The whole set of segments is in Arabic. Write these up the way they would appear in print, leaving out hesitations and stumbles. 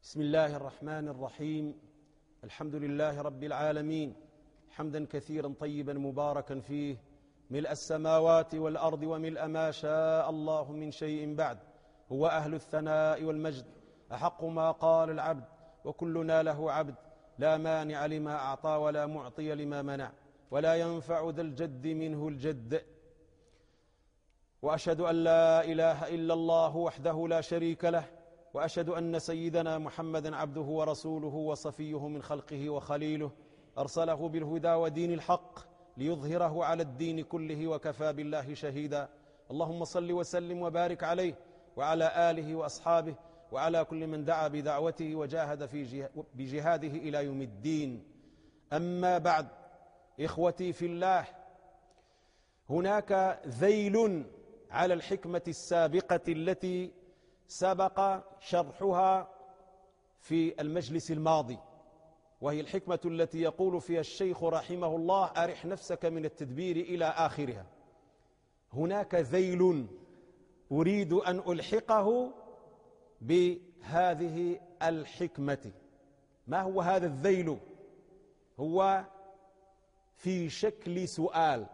بسم الله الرحمن الرحيم. الحمد لله رب العالمين، حمدا كثيرا طيبا مباركا فيه، ملء السماوات والأرض وملء ما شاء الله من شيء بعد. هو أهل الثناء والمجد، أحق ما قال العبد، وكلنا له عبد. لا مانع لما أعطى ولا معطي لما منع، ولا ينفع ذا الجد منه الجد. وأشهد أن لا إله إلا الله وحده لا شريك له، وأشهد أن سيدنا محمدا عبده ورسوله وصفيه من خلقه وخليله، أرسله بالهدى ودين الحق ليظهره على الدين كله، وكفى بالله شهيدا. اللهم صل وسلم وبارك عليه وعلى آله وأصحابه وعلى كل من دعا بدعوته وجاهد بجهاده إلى يوم الدين. أما بعد، إخوتي في الله، هناك ذيل على الحكمة السابقة التي سبق شرحها في المجلس الماضي، وهي الحكمة التي يقول فيها الشيخ رحمه الله: أرح نفسك من التدبير إلى آخرها. هناك ذيل أريد أن ألحقه بهذه الحكمة. ما هو هذا الذيل؟ هو في شكل سؤال،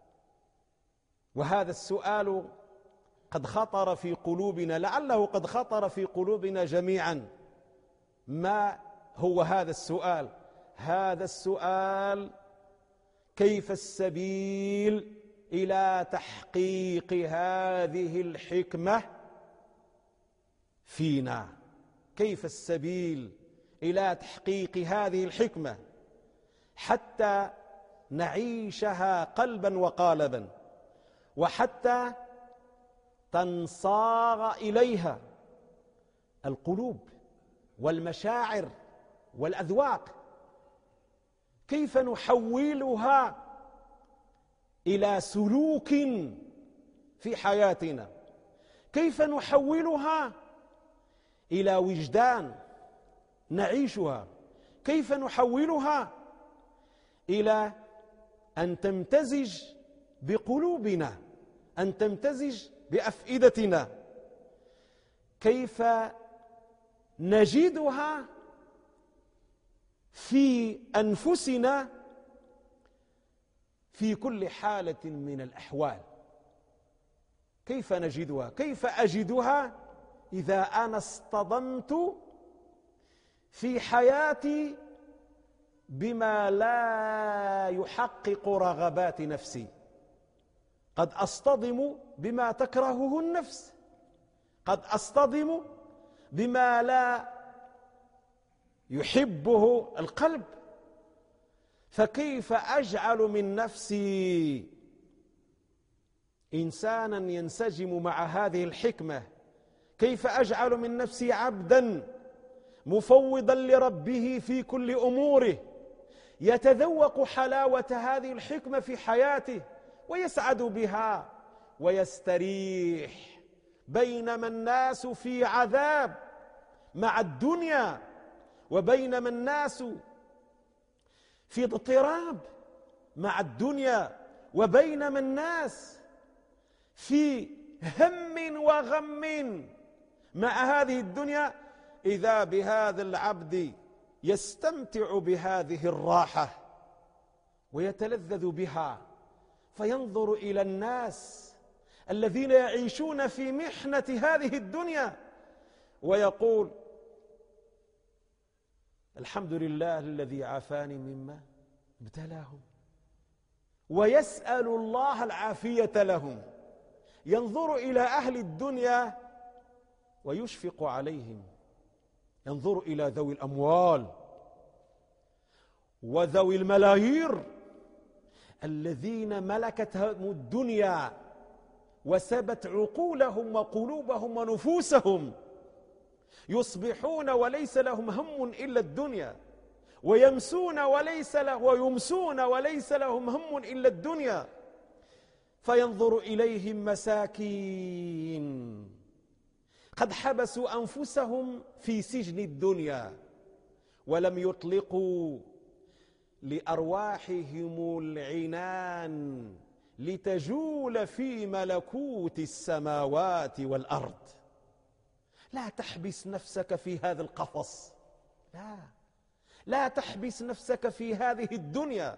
وهذا السؤال قد خطر في قلوبنا، لعله قد خطر في قلوبنا جميعا. ما هو هذا السؤال؟ هذا السؤال: كيف السبيل إلى تحقيق هذه الحكمة فينا؟ كيف السبيل إلى تحقيق هذه الحكمة حتى نعيشها قلبا وقالبا، وحتى تنصاغ إليها القلوب والمشاعر والأذواق؟ كيف نحولها إلى سلوك في حياتنا؟ كيف نحولها إلى وجدان نعيشها؟ كيف نحولها إلى أن تمتزج بقلوبنا، أن تمتزج بأفئدتنا؟ كيف نجدها في أنفسنا في كل حالة من الأحوال؟ كيف نجدها؟ كيف أجدها إذا أنا اصطدمت في حياتي بما لا يحقق رغبات نفسي؟ قد أصطدم بما تكرهه النفس، قد أصطدم بما لا يحبه القلب. فكيف أجعل من نفسي إنسانا ينسجم مع هذه الحكمة؟ كيف أجعل من نفسي عبدا مفوضا لربه في كل أموره، يتذوق حلاوة هذه الحكمة في حياته ويسعد بها ويستريح، بينما الناس في عذاب مع الدنيا، وبينما الناس في اضطراب مع الدنيا، وبينما الناس في هم وغم مع هذه الدنيا، إذا بهذا العبد يستمتع بهذه الراحة ويتلذذ بها، فينظر إلى الناس الذين يعيشون في محنة هذه الدنيا ويقول: الحمد لله الذي عافاني مما ابتلاهم، ويسأل الله العافية لهم. ينظر إلى أهل الدنيا ويشفق عليهم، ينظر إلى ذوي الأموال وذوي الملايير الذين ملكتهم الدنيا وسبت عقولهم وقلوبهم ونفوسهم، يصبحون وليس لهم هم إلا الدنيا، ويمسون وليس لهم هم إلا الدنيا. فينظر إليهم مساكين قد حبسوا أنفسهم في سجن الدنيا، ولم يطلقوا لأرواحهم العنان لتجول في ملكوت السماوات والأرض. لا تحبس نفسك في هذا القفص، لا تحبس نفسك في هذه الدنيا،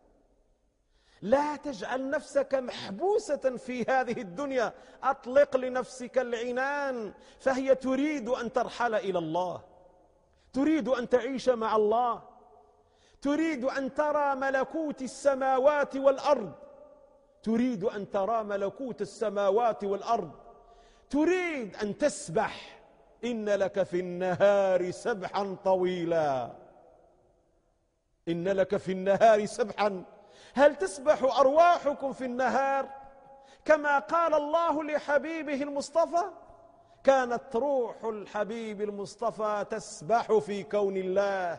لا تجعل نفسك محبوسة في هذه الدنيا. أطلق لنفسك العنان، فهي تريد أن ترحل إلى الله، تريد أن تعيش مع الله، تريد أن ترى ملكوت السماوات والأرض، تريد أن ترى ملكوت السماوات والأرض، تريد أن تسبح. إن لك في النهار سبحا طويلا، إن لك في النهار سبحا. هل تسبح أرواحكم في النهار كما قال الله لحبيبه المصطفى؟ كانت روح الحبيب المصطفى تسبح في كون الله.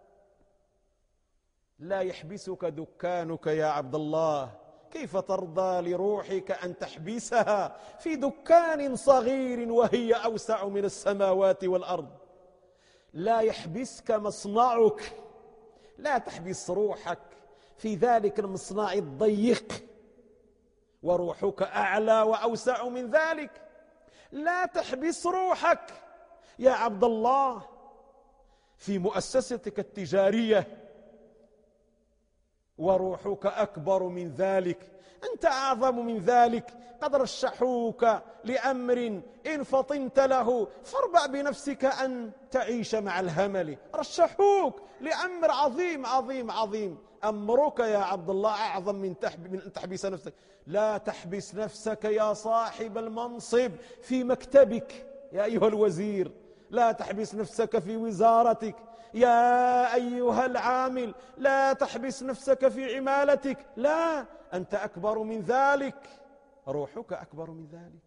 لا يحبسك دكانك يا عبد الله، كيف ترضى لروحك أن تحبسها في دكان صغير وهي أوسع من السماوات والأرض؟ لا يحبسك مصنعك، لا تحبس روحك في ذلك المصنع الضيق، وروحك أعلى وأوسع من ذلك. لا تحبس روحك يا عبد الله في مؤسستك التجارية، وروحك أكبر من ذلك، أنت أعظم من ذلك. قد رشحوك لأمر إن فطنت له فاربع بنفسك أن تعيش مع الهمل. رشحوك لأمر عظيم عظيم عظيم، أمرك يا عبد الله أعظم من أن تحبس نفسك. لا تحبس نفسك يا صاحب المنصب في مكتبك يا أيها الوزير، لا تحبس نفسك في وزارتك يا أيها العامل، لا تحبس نفسك في عمالتك، لا، أنت أكبر من ذلك، روحك أكبر من ذلك.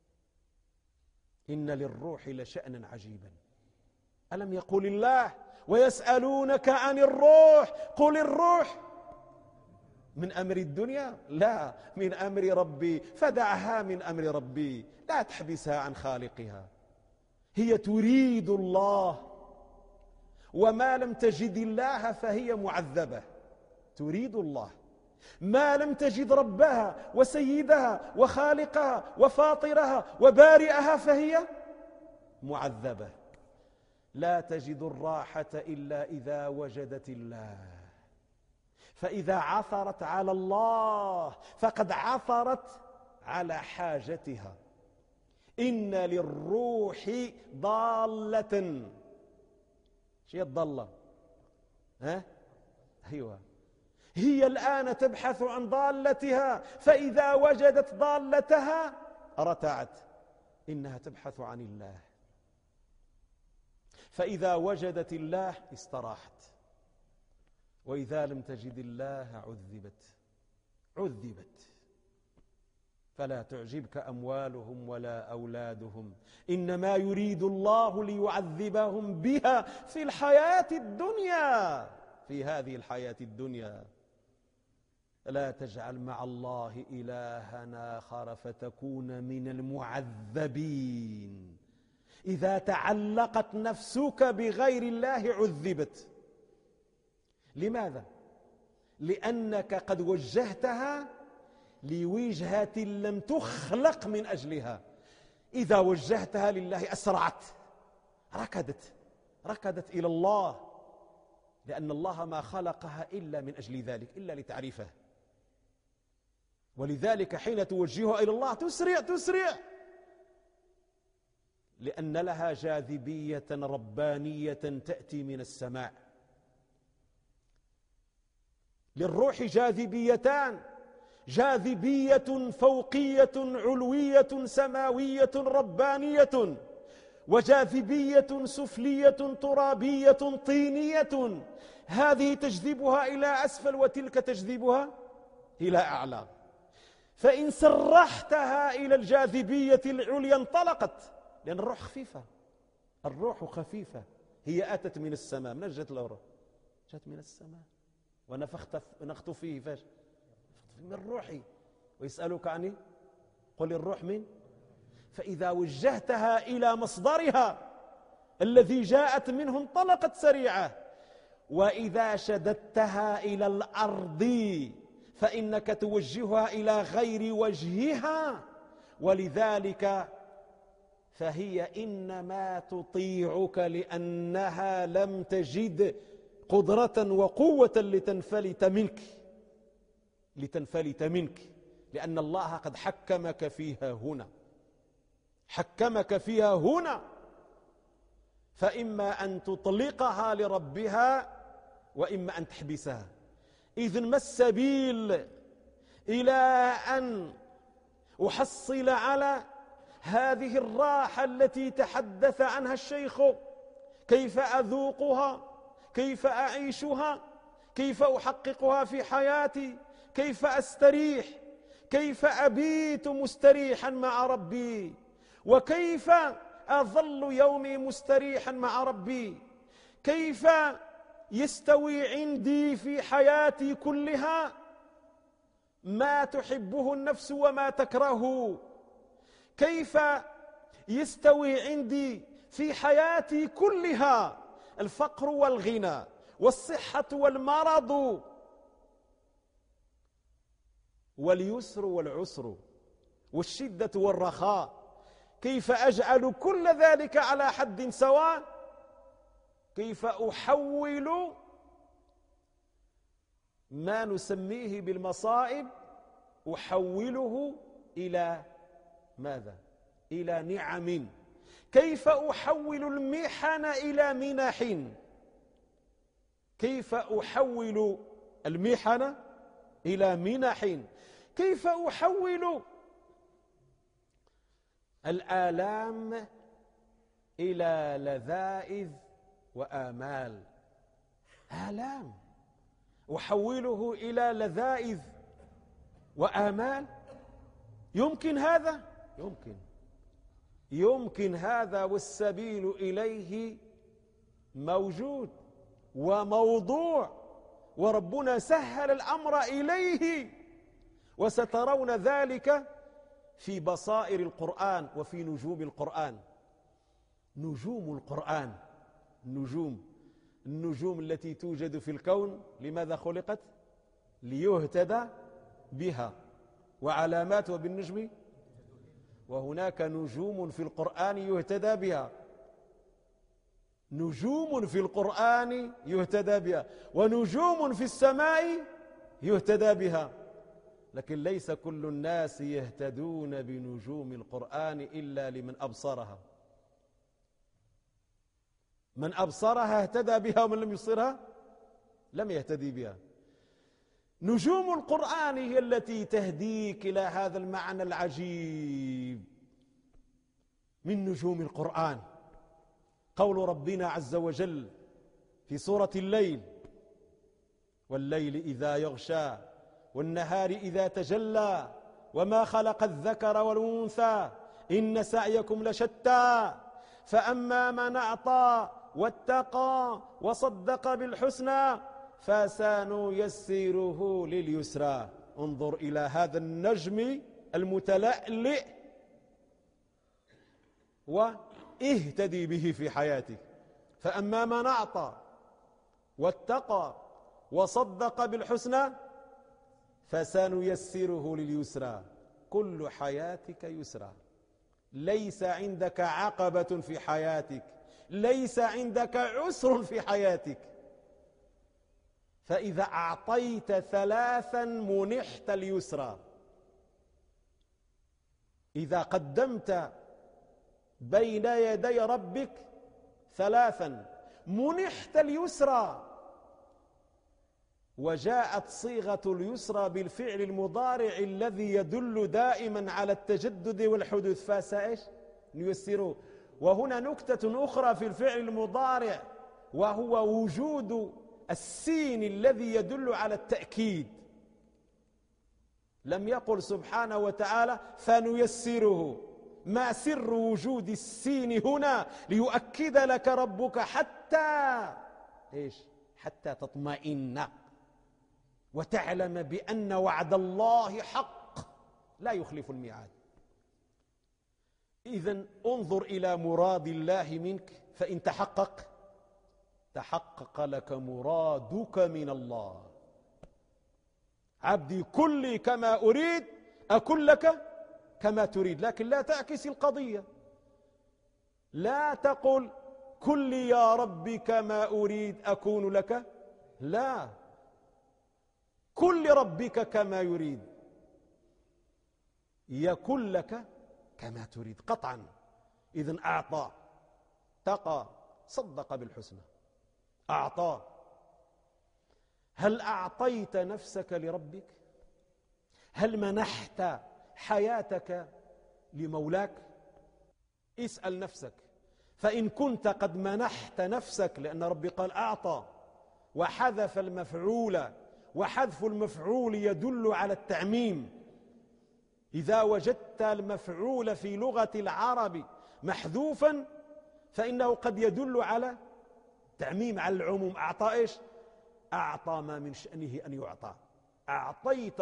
إن للروح لشأنا عجيبا. ألم يقل الله ويسألونك عن الروح قل الروح من أمر الدنيا؟ لا، من أمر ربي، فدعها من أمر ربي، لا تحبسها عن خالقها. هي تريد الله، وما لم تجد الله فهي معذبة. تريد الله، ما لم تجد ربها وسيدها وخالقها وفاطرها وبارئها فهي معذبة. لا تجد الراحة إلا إذا وجدت الله، فإذا عثرت على الله فقد عثرت على حاجتها. إن للروح ضالة. شيء الضالة؟ أيوة، هي الآن تبحث عن ضالتها، فإذا وجدت ضالتها رتعت. إنها تبحث عن الله، فإذا وجدت الله استراحت، وإذا لم تجد الله عذبت. فلا تعجبك أموالهم ولا أولادهم، إنما يريد الله ليعذبهم بها في الحياة الدنيا، في هذه الحياة الدنيا. لا تجعل مع الله إلها آخر فتكون من المعذبين. إذا تعلقت نفسك بغير الله عذبت. لماذا؟ لأنك قد وجهتها لوجهة لم تخلق من أجلها. إذا وجهتها لله أسرعت، ركضت إلى الله، لأن الله ما خلقها إلا من أجل ذلك، إلا لتعريفه. ولذلك حين توجهها إلى الله تسرع، لأن لها جاذبية ربانية تأتي من السماء. للروح جاذبيتان، جاذبية فوقية علوية سماوية ربانية، وجاذبية سفلية ترابية طينية. هذه تجذبها إلى أسفل، وتلك تجذبها إلى أعلى. فإن سرحتها إلى الجاذبية العليا انطلقت، لأن الروح خفيفة. الروح خفيفة، هي أتت من السماء. من جت الروح؟ جت من السماء، ونفخت فيه فاش؟ من روحي. ويسألك عني قل الروح من. فإذا وجهتها إلى مصدرها الذي جاءت منه انطلقت سريعة. وإذا شددتها إلى الأرض فإنك توجهها إلى غير وجهها. ولذلك فهي إنما تطيعك لأنها لم تجد قدرة وقوة لتنفلت منك، لأن الله قد حكمك فيها هنا، فإما أن تطلقها لربها وإما أن تحبسها. إذن ما السبيل إلى أن أحصل على هذه الراحة التي تحدث عنها الشيخ؟ كيف أذوقها؟ كيف أعيشها؟ كيف أحققها في حياتي؟ كيف أستريح؟ كيف أبيت مستريحا مع ربي؟ وكيف أظل يومي مستريحا مع ربي؟ كيف يستوي عندي في حياتي كلها ما تحبه النفس وما تكرهه؟ كيف يستوي عندي في حياتي كلها الفقر والغنى والصحة والمرض واليسر والعسر والشدة والرخاء؟ كيف أجعل كل ذلك على حد سواء؟ كيف أحول ما نسميه بالمصائب أحوله إلى ماذا؟ إلى نعم. كيف أحول المحن إلى منح؟ كيف أحول المحن إلى منح؟ كيف أحول الآلام إلى لذائذ وآمال؟ آلام أحوله إلى لذائذ وآمال؟ يمكن هذا؟ يمكن هذا، والسبيل إليه موجود وموضوع، وربنا سهل الأمر إليه، وسترون ذلك في بصائر القرآن وفي نجوم القرآن. نجوم القرآن، النجوم التي توجد في الكون لماذا خلقت؟ ليهتدى بها، وعلامات وبالنجم، وهناك نجوم في القرآن يهتدى بها، نجوم في القرآن يهتدى بها، ونجوم في السماء يهتدى بها. لكن ليس كل الناس يهتدون بنجوم القرآن إلا لمن أبصرها. من أبصرها اهتدى بها، ومن لم يبصرها لم يهتدي بها. نجوم القرآن هي التي تهديك إلى هذا المعنى العجيب من نجوم القرآن. قول ربنا عز وجل في سورة الليل: والليل إذا يغشى والنهار إذا تجلى وما خلق الذكر والأنثى إن سعيكم لشتى فأما من أعطى واتقى وصدق بالحسنى فسنيسره لليسرى. انظر إلى هذا النجم المتلألئ واهتدي به في حياتك. فأما من أعطى واتقى وصدق بالحسنى فسنيسره لليسرى. كل حياتك يسرى، ليس عندك عقبة في حياتك، ليس عندك عسر في حياتك. فإذا أعطيت ثلاثا منحت اليسرى. إذا قدمت بين يدي ربك ثلاثا منحت اليسرى. وجاءت صيغة اليسرى بالفعل المضارع الذي يدل دائما على التجدد والحدوث، فسائش نيسره. وهنا نكتة أخرى في الفعل المضارع، وهو وجود السين الذي يدل على التأكيد. لم يقل سبحانه وتعالى فنيسره، ما سر وجود السين هنا؟ ليؤكد لك ربك حتى حتى تطمئن وتعلم بأن وعد الله حق لا يخلف الميعاد. إذن انظر إلى مراد الله منك، فإن تحقق لك مرادك من الله. عبدي كلي كما أريد أكن لك كما تريد. لكن لا تعكس القضية. لا تقل كن لي يا ربي كما أريد أكون لك، لا، كن لربك كما يريد يكن لك كما تريد قطعا. إذن أعطى، تقى، صدق بالحسنى، أعطى. هل أعطيت نفسك لربك؟ هل منحت حياتك لمولاك؟ اسأل نفسك. فإن كنت قد منحت نفسك، لأن ربي قال أعطى وحذف المفعول، وحذف المفعول يدل على التعميم. إذا وجدت المفعول في لغة العرب محذوفا فإنه قد يدل على تعميم، على العموم. أعطى إيش؟ أعطى ما من شأنه أن يعطى. أعطيت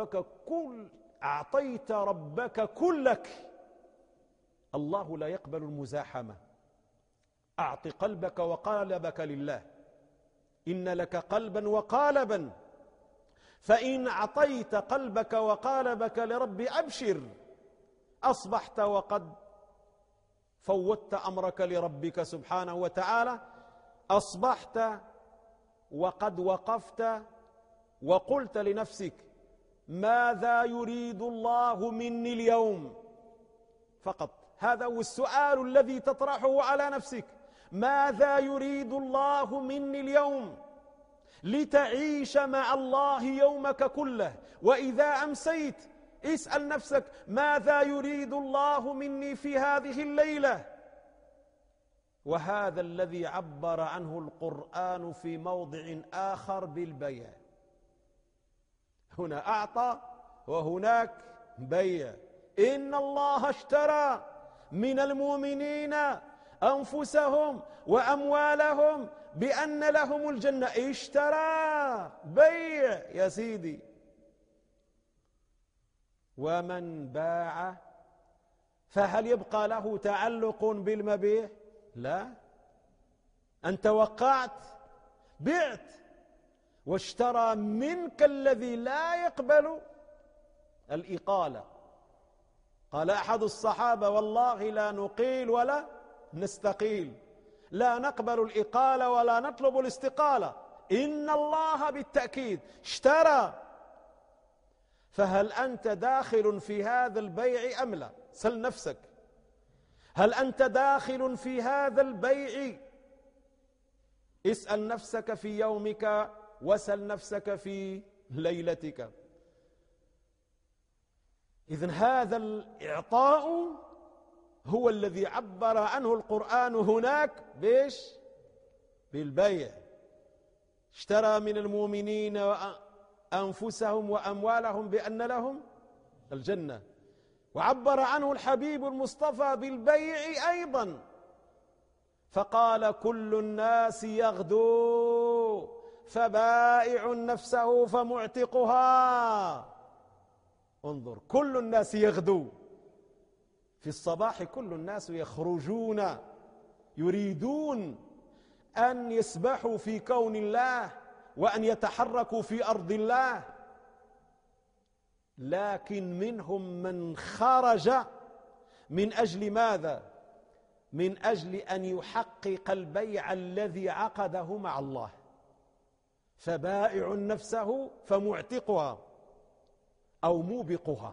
ربك كلك. الله لا يقبل المزاحمة. أعط قلبك وقالبك لله. إن لك قلبا وقالبا، فإن أعطيت قلبك وقالبك لربي أبشر، أصبحت وقد فوتت أمرك لربك سبحانه وتعالى، أصبحت وقد وقفت وقلت لنفسك ماذا يريد الله مني اليوم؟ فقط هذا هو السؤال الذي تطرحه على نفسك. ماذا يريد الله مني اليوم؟ لتعيش مع الله يومك كله. وإذا أمسيت اسأل نفسك ماذا يريد الله مني في هذه الليلة؟ وهذا الذي عبر عنه القرآن في موضع آخر بالبيع. هنا أعطى وهناك بيع. إن الله اشترى من المؤمنين أنفسهم وأموالهم بأن لهم الجنة. اشترى، بيع يا سيدي. ومن باع فهل يبقى له تعلق بالمبيع؟ لا. أنت وقعت، بعت، واشترى منك الذي لا يقبل الإقالة. قال أحد الصحابة والله لا نقيل ولا نستقيل، لا نقبل الإقالة ولا نطلب الاستقالة. إن الله بالتأكيد اشترى. فهل أنت داخل في هذا البيع أم لا؟ سل نفسك، هل أنت داخل في هذا البيع؟ اسأل نفسك في يومك وسل نفسك في ليلتك. إذن هذا الإعطاء هو الذي عبر عنه القرآن هناك بيش؟ بالبيع. اشترى من المؤمنين أنفسهم وأموالهم بأن لهم الجنة. وعبر عنه الحبيب المصطفى بالبيع أيضا، فقال كل الناس يغدو فبائع نفسه فمعتقها. انظر، كل الناس يغدو. في الصباح كل الناس يخرجون يريدون أن يسبحوا في كون الله وأن يتحركوا في أرض الله، لكن منهم من خرج من أجل ماذا؟ من أجل أن يحقق البيع الذي عقده مع الله. فبائع نفسه فمعتقها أو موبقها.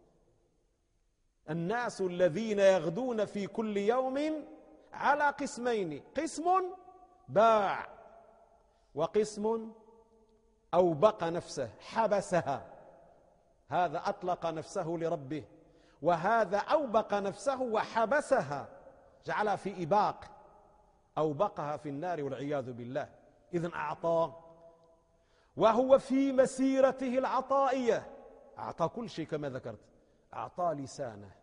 الناس الذين يغدون في كل يوم على قسمين: قسم باع، وقسم أوبق نفسه حبسها. هذا أطلق نفسه لربه، وهذا أوبق نفسه وحبسها، جعلها في إباق، أوبقها في النار والعياذ بالله. إذن أعطى، وهو في مسيرته العطائية أعطى كل شيء كما ذكرت. أعطى لسانه،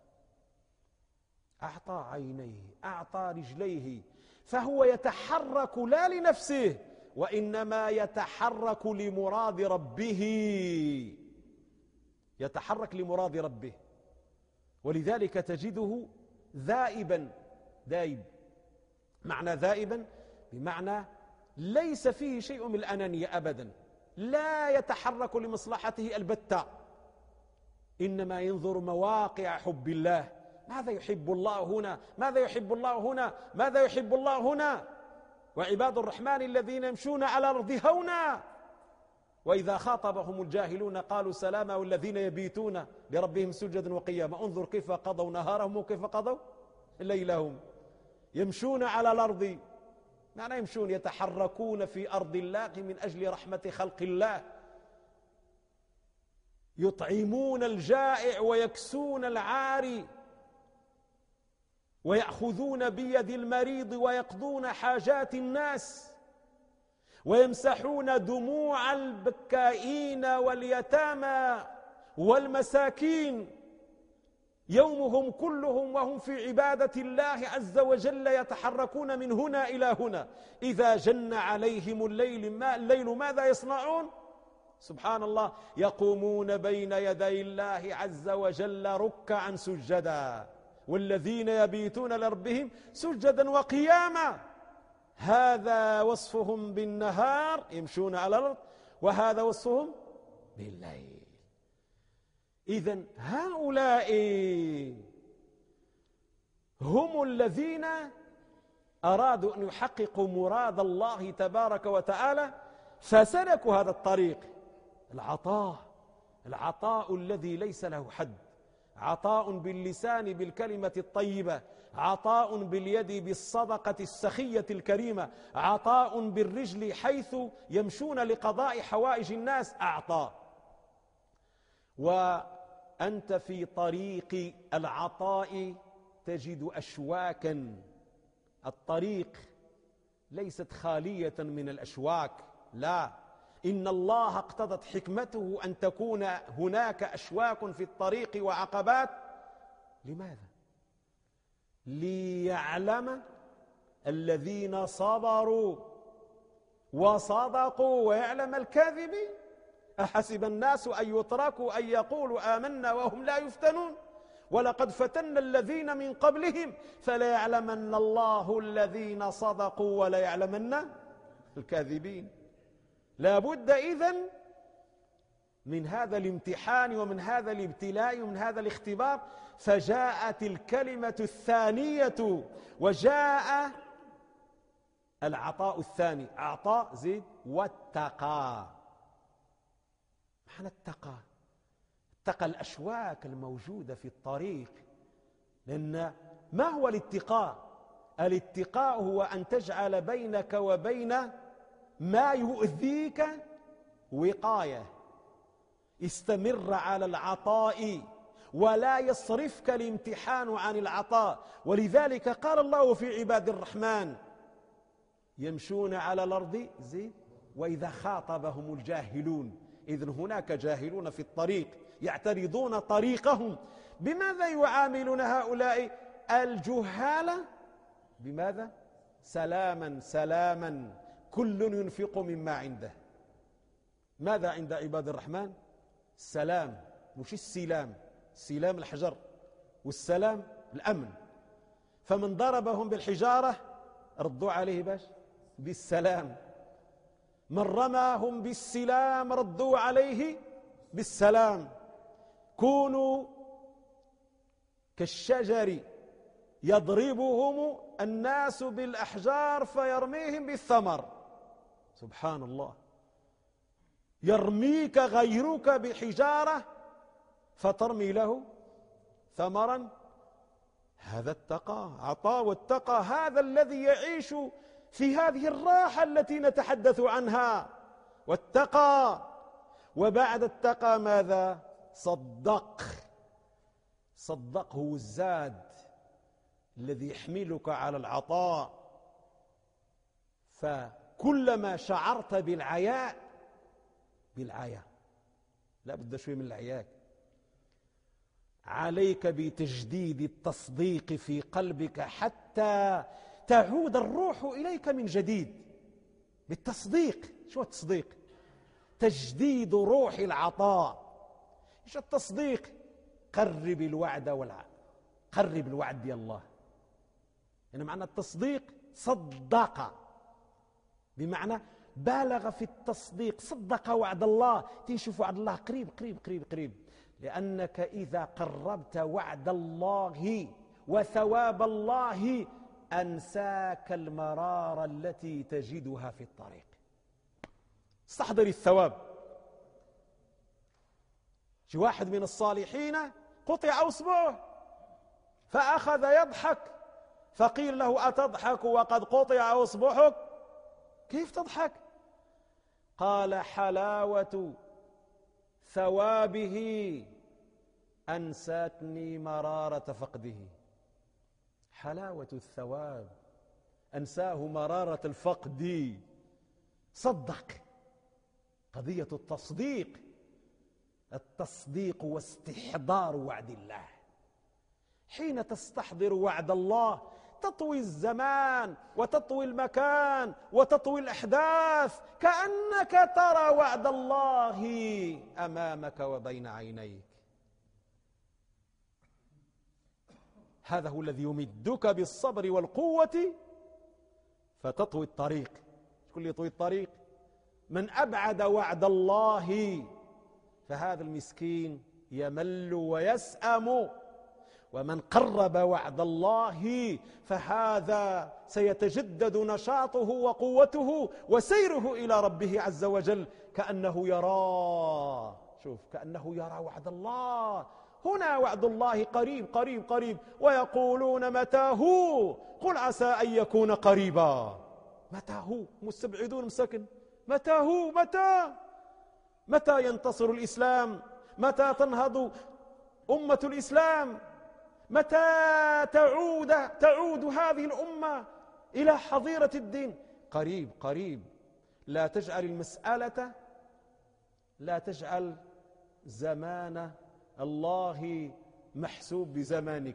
أعطى عينيه، أعطى رجليه، فهو يتحرك لا لنفسه وإنما يتحرك لمراد ربه، يتحرك لمراد ربه. ولذلك تجده ذائبا، دايب، معنى ذائبا بمعنى ليس فيه شيء من الأنانية أبدا، لا يتحرك لمصلحته البتة، إنما ينظر مواقع حب الله ماذا يحب الله هنا؟ ماذا يحب الله هنا؟ ماذا يحب الله هنا؟ وعباد الرحمن الذين يمشون على الأرض هونا وإذا خاطبهم الجاهلون قالوا سلاما والذين يبيتون لربهم سجدا وقياما. انظر كيف قضوا نهارهم وكيف قضوا ليلهم. يمشون على الأرض، معنى يمشون يتحركون في أرض الله من أجل رحمة خلق الله، يطعمون الجائع ويكسون العاري ويأخذون بيد المريض ويقضون حاجات الناس ويمسحون دموع البكائين واليتامى والمساكين. يومهم كلهم وهم في عبادة الله عز وجل، يتحركون من هنا إلى هنا. إذا جن عليهم الليل ماذا يصنعون؟ سبحان الله، يقومون بين يدي الله عز وجل ركعا سجدا، والذين يبيتون لربهم سجدا وقياما. هذا وصفهم بالنهار يمشون على الأرض، وهذا وصفهم بالليل. إذن هؤلاء هم الذين أرادوا أن يحققوا مراد الله تبارك وتعالى، فسلكوا هذا الطريق. العطاء الذي ليس له حد، عطاء باللسان بالكلمة الطيبة، عطاء باليد بالصدقة السخية الكريمة، عطاء بالرجل حيث يمشون لقضاء حوائج الناس، أعطى. وأنت في طريق العطاء تجد أشواكا. الطريق ليست خالية من الأشواك، لا، إن الله اقتضت حكمته أن تكون هناك أشواك في الطريق وعقبات. لماذا؟ ليعلم الذين صبروا وصدقوا ويعلم الكاذبين. أحسب الناس أن يتركوا أن يقولوا آمنا وهم لا يفتنون ولقد فتنا الذين من قبلهم فليعلمن الله الذين صدقوا وليعلمن الكاذبين. لا بد إذن من هذا الامتحان ومن هذا الابتلاء ومن هذا الاختبار. فجاءت الكلمة الثانية وجاء العطاء الثاني، عطاء زيد والتقى. معنى اتقى الأشواك الموجودة في الطريق. لأن ما هو الاتقاء؟ الاتقاء هو أن تجعل بينك وبين ما يؤذيك وقاية. استمر على العطاء ولا يصرفك الامتحان عن العطاء. ولذلك قال الله في عباد الرحمن يمشون على الأرض زين وإذا خاطبهم الجاهلون. إذن هناك جاهلون في الطريق يعترضون طريقهم. بماذا يعاملون هؤلاء الجهال؟ بماذا؟ سلاما سلاما، كل ينفق مما عنده. ماذا عند عباد الرحمن؟ السلام، مش السلام. السلام الحجر والسلام الأمن. فمن ضربهم بالحجارة ردوا عليه باش بالسلام، من رماهم بالسلام ردوا عليه بالسلام. كونوا كالشجر يضربهم الناس بالأحجار فيرميهم بالثمر. سبحان الله، يرميك غيرك بحجارة فترمي له ثمرا. هذا التقى، عطاء والتقى، هذا الذي يعيش في هذه الراحة التي نتحدث عنها. والتقى، وبعد التقى ماذا؟ صدق هو الزاد الذي يحملك على العطاء. فكلما شعرت بالعياء لا بد شوي من العياء، عليك بتجديد التصديق في قلبك حتى تعود الروح إليك من جديد بالتصديق. شو التصديق؟ تجديد روح العطاء. ايش التصديق؟ قرب الوعد قرب الوعد يا الله. يعني معنى التصديق صدق، بمعنى بالغ في التصديق، صدق وعد الله. تشوف وعد الله قريب قريب قريب قريب. لأنك إذا قربت وعد الله وثواب الله أنساك المرارة التي تجدها في الطريق. استحضر الثواب. في واحد من الصالحين قطع أصبعه فأخذ يضحك، فقيل له: أتضحك وقد قطع أصبعك؟ كيف تضحك؟ قال: حلاوة ثوابه أنساتني مرارة فقده. حلاوة الثواب أنساه مرارة الفقد. صدق. قضية التصديق واستحضار وعد الله. حين تستحضر وعد الله تطوي الزمان وتطوي المكان وتطوي الأحداث، كأنك ترى وعد الله أمامك وبين عينيك. هذا هو الذي يمدك بالصبر والقوة فتطوي الطريق. شكون اللي يطوي الطريق؟ من أبعد وعد الله فهذا المسكين يمل ويسأم، ومن قرب وعد الله فهذا سيتجدد نشاطه وقوته وسيره إلى ربه عز وجل كأنه يراه. شوف، كأنه يرى وعد الله. هنا وعد الله قريب قريب قريب، ويقولون متى هو؟ قل عسى أن يكون قريبا. متى هو؟ مستبعدون مسكن. متى هو؟ متى ينتصر الإسلام؟ متى تنهض أمة الإسلام؟ متى تعود هذه الأمة إلى حظيرة الدين؟ قريب قريب. لا تجعل زمان الله محسوب بزمانك.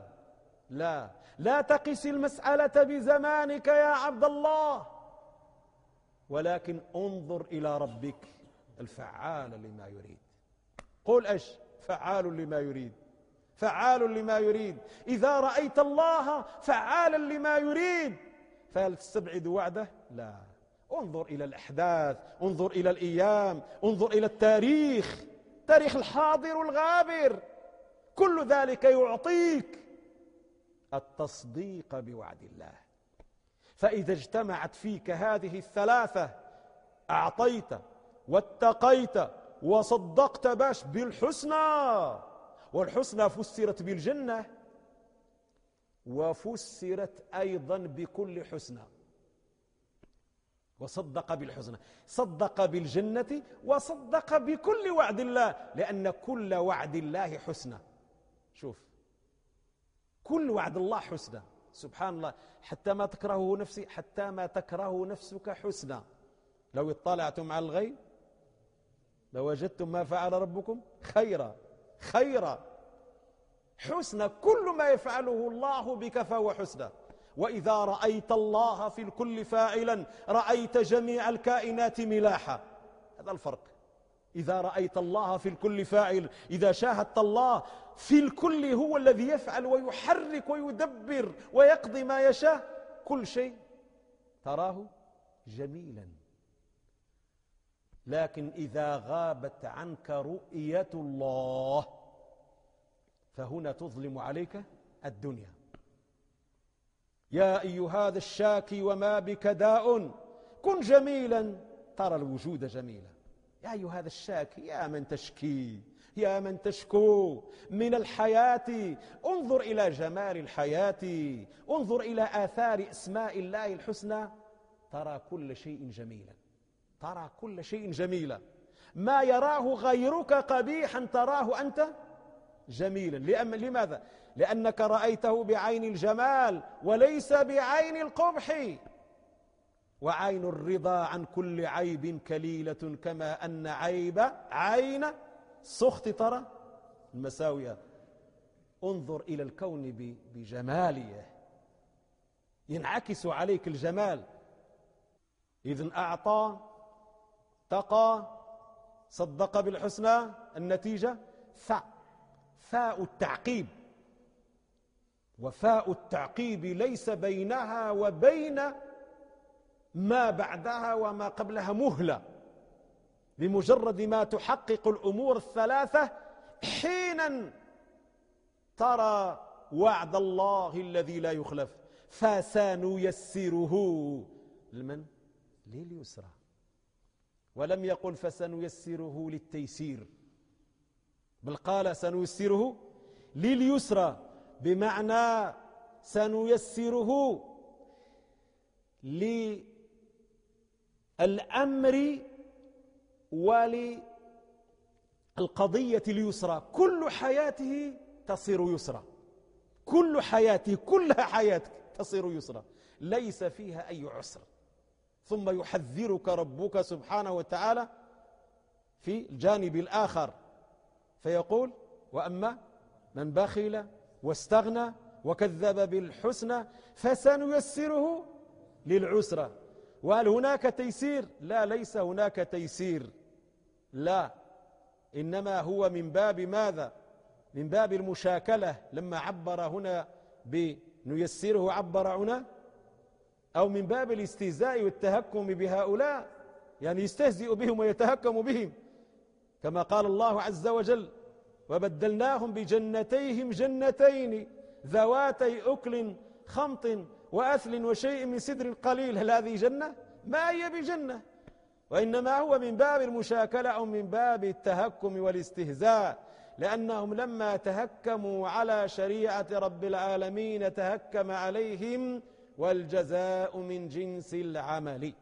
لا تقس المسألة بزمانك يا عبد الله، ولكن انظر إلى ربك الفعال لما يريد. قل إيش؟ فعال لما يريد. فعال لما يريد. إذا رأيت الله فعالا لما يريد فهل تستبعد وعده؟ لا. انظر إلى الأحداث، انظر إلى الأيام، انظر إلى التاريخ الحاضر والغابر. كل ذلك يعطيك التصديق بوعد الله. فإذا اجتمعت فيك هذه الثلاثة، أعطيت واتقيت وصدقت باش بالحسنى. والحسنى فسرت بالجنة وفسرت أيضا بكل حسنى. وصدق بالحسنى، صدق بالجنة وصدق بكل وعد الله، لأن كل وعد الله حسنى. شوف، كل وعد الله حسنى. سبحان الله. حتى ما تكره نفسك حسنى. لو اطلعتم على الغيب لوجدتم ما فعل ربكم خيرا. حسنى. كل ما يفعله الله بك فهو حسنى. وإذا رأيت الله في الكل فاعلا رأيت جميع الكائنات ملاحا. هذا الفرق. إذا رأيت الله في الكل فاعل، إذا شاهدت الله في الكل هو الذي يفعل ويحرك ويدبر ويقضي ما يشاء، كل شيء تراه جميلا. لكن إذا غابت عنك رؤية الله فهنا تظلم عليك الدنيا. يا أيها هذا الشاكي وما بك داء كن جميلا ترى الوجود جميلا. يا أيها هذا الشاكي، يا من تشكي، يا من تشكو من الحياة، انظر إلى جمال الحياة، انظر إلى آثار أسماء الله الحسنى، ترى كل شيء جميلا. ترى كل شيء جميلا. ما يراه غيرك قبيحا تراه أنت جميلا. لماذا؟ لأنك رأيته بعين الجمال وليس بعين القبح. وعين الرضا عن كل عيب كليلة، كما أن عين السخط ترى المساوية. انظر إلى الكون بجماله، ينعكس عليك الجمال. إذن أعطى، تقى، صدق بالحسنى، النتيجة فاء التعقيب. وفاء التعقيب ليس بينها وبين ما بعدها وما قبلها مهلة. بمجرد ما تحقق الأمور الثلاثة حينا ترى وعد الله الذي لا يخلف فسنيسره لمن؟ لليسرى. ولم يقل فسنيسره للتيسير، بل قال سنيسره لليسرى، بمعنى سنيسره للأمر وللقضية اليسرى. كل حياته تصير يسرى، كل حياته كلها حياتك تصير يسرى، ليس فيها أي عسر. ثم يحذرك ربك سبحانه وتعالى في الجانب الآخر فيقول وأما من بخل واستغنى وكذب بالحسنى فسنيسره للعسرى. وهل هناك تيسير؟ لا، ليس هناك تيسير، لا، إنما هو من باب ماذا؟ من باب المشاكلة. لما عبر هنا بنيسره عبر هنا أو من باب الاستهزاء والتهكم بهؤلاء، يعني يستهزئ بهم ويتهكم بهم، كما قال الله عز وجل وبدلناهم بجنتيهم جنتين ذواتي أكل خمط وأثل وشيء من سدر قليل. هل هذه جنة؟ ما هي بجنة، وإنما هو من باب المشاكلة أو من باب التهكم والاستهزاء، لأنهم لما تهكموا على شريعة رب العالمين تهكم عليهم، والجزاء من جنس العمل.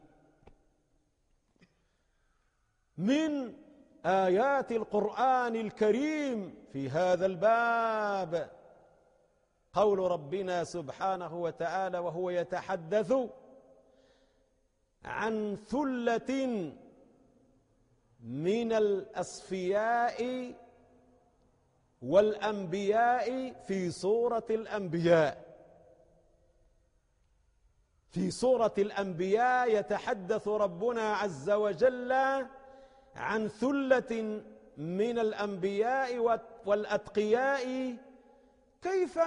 من آيات القرآن الكريم في هذا الباب قول ربنا سبحانه وتعالى وهو يتحدث عن ثلة من الأصفياء والأنبياء في سورة الأنبياء. في سورة الأنبياء يتحدث ربنا عز وجل عن ثلة من الأنبياء والأتقياء كيف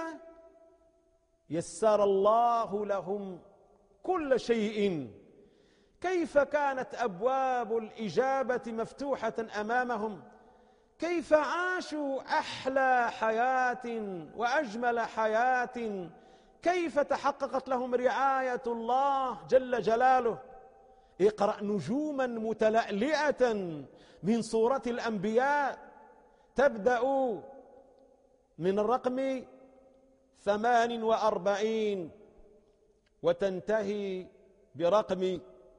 يسر الله لهم كل شيء، كيف كانت أبواب الإجابة مفتوحة أمامهم، كيف عاشوا أحلى حياة وأجمل حياة، كيف تحققت لهم رعاية الله جل جلاله. اقرأ نجوما متلألئة من سورة الأنبياء تبدأ من الرقم 48 وتنتهي برقم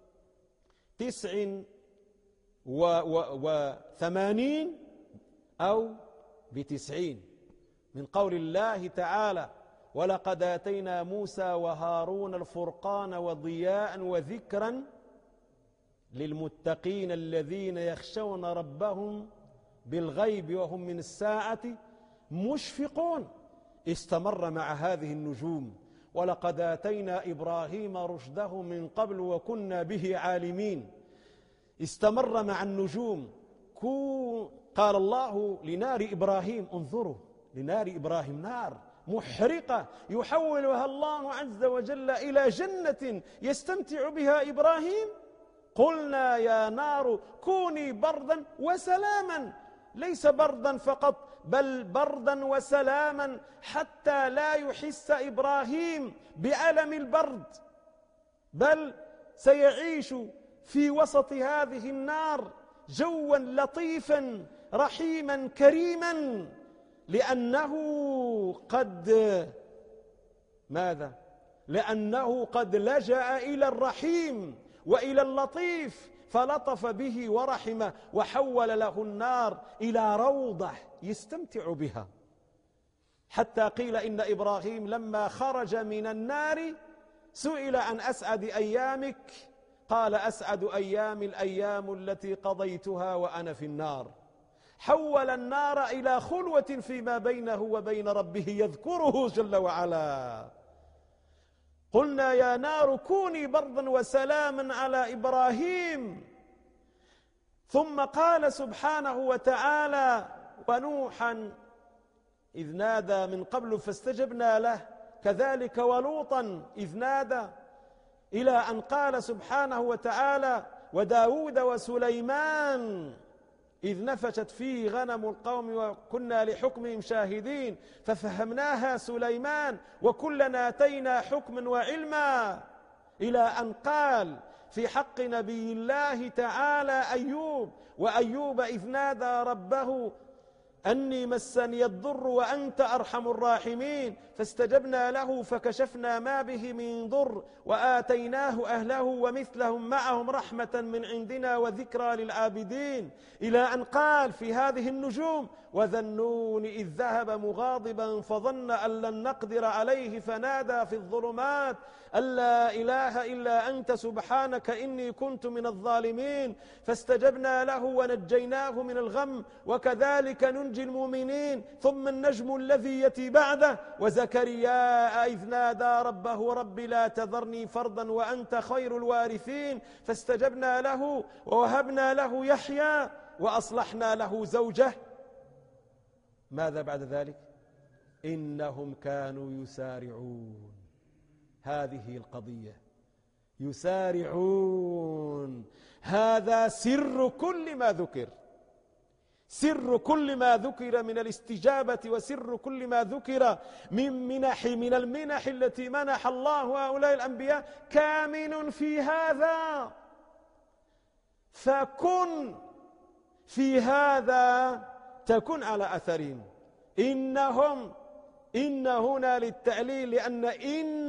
89 أو ب90 من قول الله تعالى ولقد آتينا موسى وهارون الفرقان وضياء وذكرا للمتقين الذين يخشون ربهم بالغيب وهم من الساعة مشفقون. استمر مع هذه النجوم ولقد آتينا إبراهيم رشده من قبل وكنا به عالمين. استمر مع النجوم. قال الله لنار إبراهيم انظروا لنار إبراهيم نار محرقة يحولها الله عز وجل إلى جنة يستمتع بها إبراهيم. قلنا يا نار كوني بردا وسلاما، ليس بردا فقط بل بردا وسلاما حتى لا يحس إبراهيم بألم البرد، بل سيعيش في وسط هذه النار جوا لطيفا رحيما كريما، لأنه قد ماذا؟ لأنه قد لجأ إلى الرحيم وإلى اللطيف فلطف به ورحمه وحول له النار إلى روضة يستمتع بها. حتى قيل إن إبراهيم لما خرج من النار سئل عن أسعد أيامك قال أسعد أيام الأيام التي قضيتها وأنا في النار. حول النار إلى خلوة فيما بينه وبين ربه يذكره جل وعلا. قلنا يا نار كوني بردا وسلاما على إبراهيم. ثم قال سبحانه وتعالى ونوحا إذ نادى من قبل فاستجبنا له كذلك ولوطا إذ نادى، إلى أن قال سبحانه وتعالى وداود وسليمان إذ نفشت فيه غنم القوم وكنا لحكمهم شاهدين ففهمناها سليمان وكلنا آتينا حكما وعلما، إلى أن قال في حق نبي الله تعالى أيوب: وأيوب إذ نادى ربه أني مسني الضر وأنت أرحم الراحمين فاستجبنا له فكشفنا ما به من ضر وآتيناه أهله ومثلهم معهم رحمة من عندنا وذكرى للعابدين، إلى أن قال في هذه النجوم: وذا النون إذ ذهب مغاضبا فظن أن لن نقدر عليه فنادى في الظلمات أن لا إله إلا أنت سبحانك إني كنت من الظالمين فاستجبنا له ونجيناه من الغم وكذلك ننجي المؤمنين. ثم النجم الذي يأتي بعده: وزكريا إذ نادى ربه رب لا تذرني فردا وأنت خير الوارثين فاستجبنا له ووهبنا له يحيى وأصلحنا له زوجه. ماذا بعد ذلك؟ إنهم كانوا يسارعون. هذه القضية، يسارعون. هذا سر كل ما ذكر، سر كل ما ذكر من الاستجابة، وسر كل ما ذكر من المنح التي منح الله هؤلاء الأنبياء كامن في هذا. فكن في هذا تكن على أثرهم. إن هنا للتعليل، لأن إن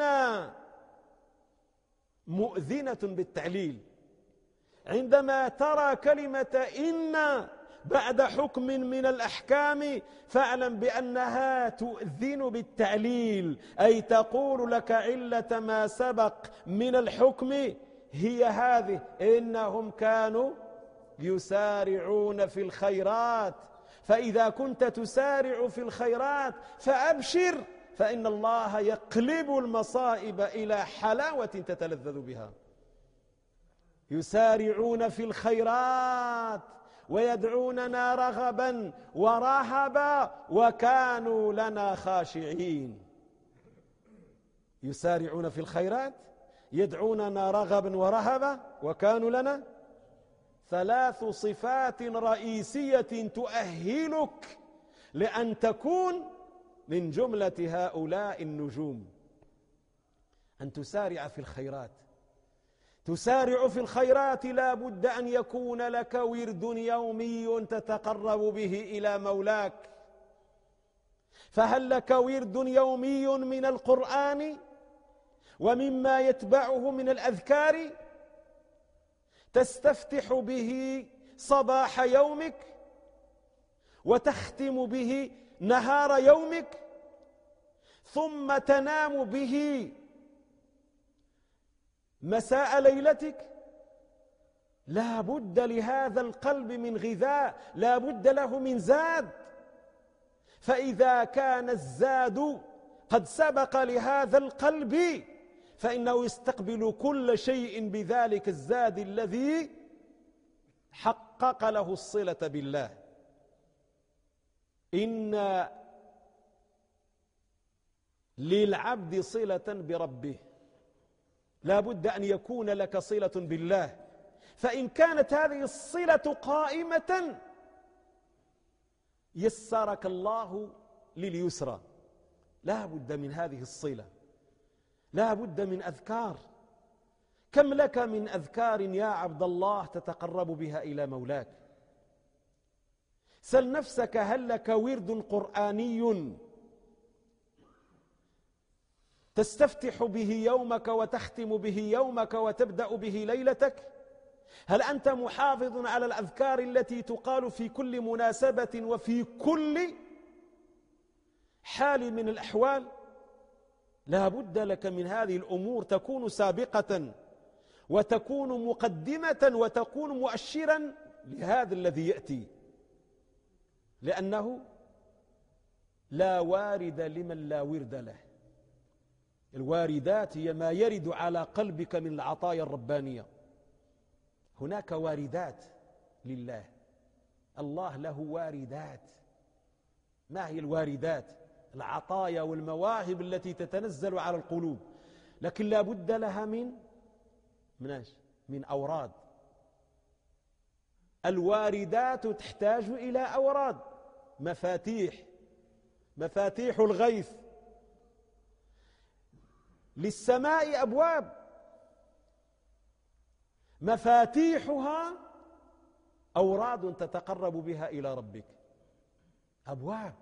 مؤذنة بالتعليل. عندما ترى كلمة إن بعد حكم من الأحكام فاعلم بأنها تؤذن بالتعليل، أي تقول لك علة ما سبق من الحكم هي هذه: إنهم كانوا يسارعون في الخيرات. فإذا كنت تسارع في الخيرات فأبشر، فإن الله يقلب المصائب إلى حلاوة تتلذذ بها. يسارعون في الخيرات ويدعوننا رغبا ورهبا وكانوا لنا خاشعين. يسارعون في الخيرات، يدعوننا رغبا ورهبا وكانوا لنا. ثلاث صفات رئيسية تؤهلك لأن تكون من جملة هؤلاء النجوم: أن تسارع في الخيرات. تسارع في الخيرات لا بد أن يكون لك ورد يومي تتقرب به إلى مولاك. فهل لك ورد يومي من القرآن ومما يتبعه من الأذكار تستفتح به صباح يومك وتختم به نهار يومك ثم تنام به مساء ليلتك؟ لا بد لهذا القلب من غذاء، لا بد له من زاد. فإذا كان الزاد قد سبق لهذا القلب فإنه يستقبل كل شيء بذلك الزاد الذي حقق له الصلة بالله. إن للعبد صلة بربه، لا بد أن يكون لك صلة بالله. فإن كانت هذه الصلة قائمة يسرك الله لليسرى. لا بد من هذه الصلة، لا بد من أذكار. كم لك من أذكار يا عبد الله تتقرب بها إلى مولاك؟ سل نفسك: هل لك ورد قرآني تستفتح به يومك وتختم به يومك وتبدأ به ليلتك؟ هل أنت محافظ على الأذكار التي تقال في كل مناسبة وفي كل حال من الأحوال؟ لا بد لك من هذه الأمور، تكون سابقة وتكون مقدمة وتكون مؤشرا لهذا الذي يأتي، لأنه لا وارد لمن لا ورد له. الواردات هي ما يرد على قلبك من العطايا الربانية. هناك واردات لله، الله له واردات. ما هي الواردات؟ العطايا والمواهب التي تتنزل على القلوب، لكن لا بد لها من أوراد. الواردات تحتاج إلى أوراد، مفاتيح الغيث. للسماء أبواب، مفاتيحها أوراد تتقرب بها إلى ربك، أبواب.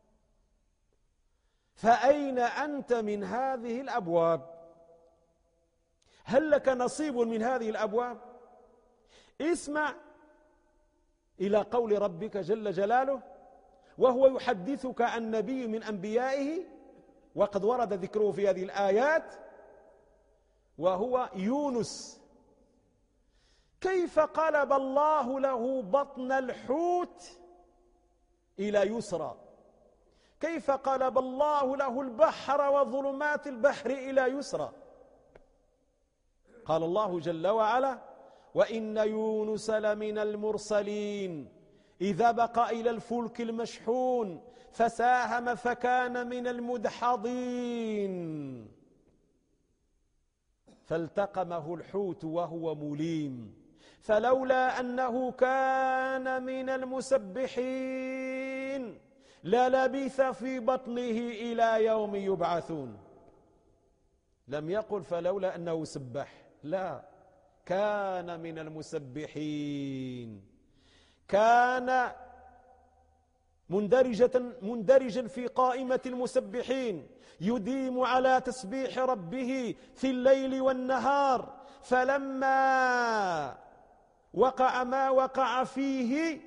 فأين أنت من هذه الأبواب؟ هل لك نصيب من هذه الأبواب؟ اسمع إلى قول ربك جل جلاله وهو يحدثك عن نبي من أنبيائه، وقد ورد ذكره في هذه الآيات، وهو يونس. كيف قلب الله له بطن الحوت إلى يسرى، كيف قلب الله له البحر وظلمات البحر إلى يسرى. قال الله جل وعلا: وإن يونس لمن المرسلين إذا بق إلى الفلك المشحون فساهم فكان من المدحضين فالتقمه الحوت وهو مليم فلولا أنه كان من المسبحين للبث في بطنه إلى يوم يبعثون. لم يقل فلولا أنه سبح، لا، كان من المسبحين، كان مندرجا في قائمة المسبحين، يديم على تسبيح ربه في الليل والنهار. فلما وقع ما وقع فيه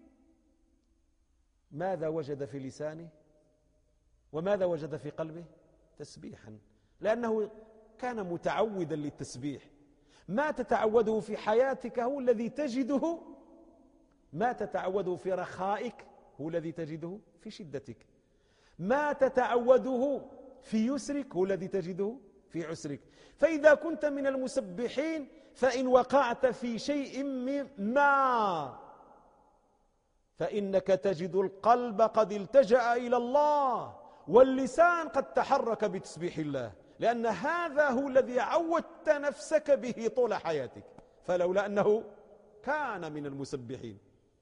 ماذا وجد في لسانه وماذا وجد في قلبه؟ تسبيحا، لأنه كان متعودا للتسبيح. ما تتعوده في حياتك هو الذي تجده، ما تتعوده في رخائك هو الذي تجده في شدتك، ما تتعوده في يسرك هو الذي تجده في عسرك. فإذا كنت من المسبحين فإن وقعت في شيء ما فإنك تجد القلب قد التجأ إلى الله واللسان قد تحرك بتسبيح الله، لأن هذا هو الذي عودت نفسك به طول حياتك. فلولا أنه كان من المسبحين،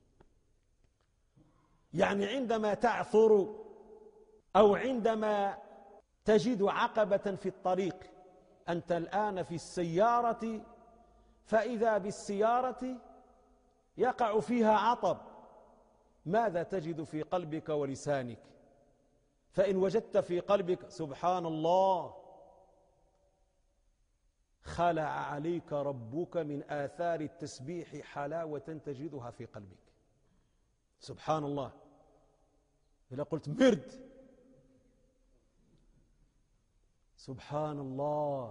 يعني عندما تعثر أو عندما تجد عقبة في الطريق، أنت الآن في السيارة فإذا بالسيارة يقع فيها عطب، ماذا تجد في قلبك ولسانك؟ فإن وجدت في قلبك سبحان الله، خلع عليك ربك من آثار التسبيح حلاوة تجدها في قلبك. سبحان الله. إذا قلت مرد، سبحان الله،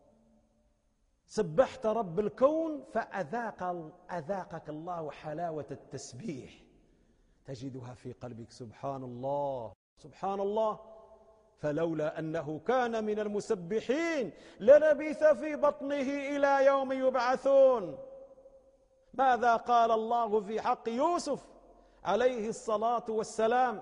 سبحت رب الكون فأذاقك الله حلاوة التسبيح تجدها في قلبك. سبحان الله سبحان الله. فلولا أنه كان من المسبحين للبث في بطنه إلى يوم يبعثون. ماذا قال الله في حق يوسف عليه الصلاة والسلام؟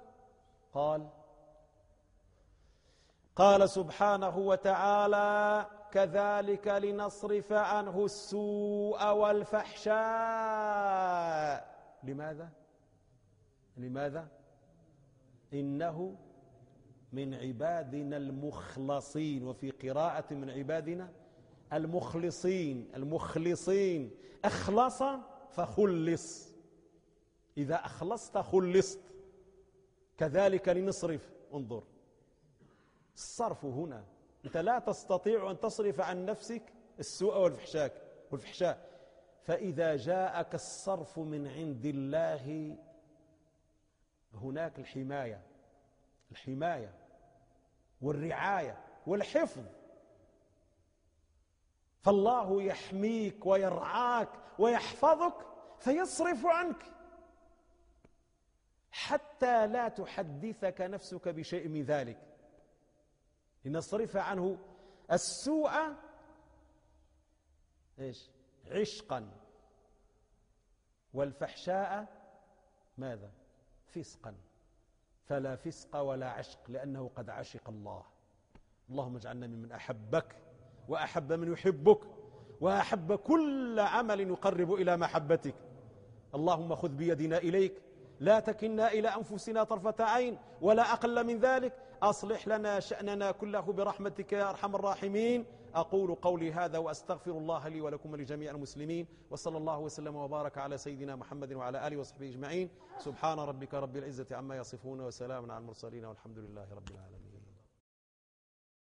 قال سبحانه وتعالى: كذلك لنصرف عنه السوء والفحشاء. لماذا؟ إنه من عبادنا المخلصين، وفي قراءة من عبادنا المخلصين. أخلص فخلص، إذا أخلصت خلصت. كذلك لنصرف. انظر الصرف هنا، أنت لا تستطيع أن تصرف عن نفسك السوء والفحشاء، فإذا جاءك الصرف من عند الله هناك الحماية والرعاية والحفظ. فالله يحميك ويرعاك ويحفظك فيصرف عنك حتى لا تحدثك نفسك بشيء من ذلك. لنصرف عنه السوء عشقا، والفحشاء ماذا؟ فسقا. فلا فسق ولا عشق، لأنه قد عشق الله. اللهم اجعلنا ممن أحبك وأحب من يحبك وأحب كل عمل يقرب إلى محبتك. اللهم خذ بيدنا إليك، لا تكلنا إلى أنفسنا طرفة عين ولا أقل من ذلك، أصلح لنا شأننا كله برحمتك يا أرحم الراحمين. أقول قولي هذا وأستغفر الله لي ولكم ولجميع المسلمين، وصلى الله وسلم وبارك على سيدنا محمد وعلى آله وصحبه أجمعين. سبحان ربك رب العزة عما يصفون، وسلام على المرسلين، والحمد لله رب العالمين.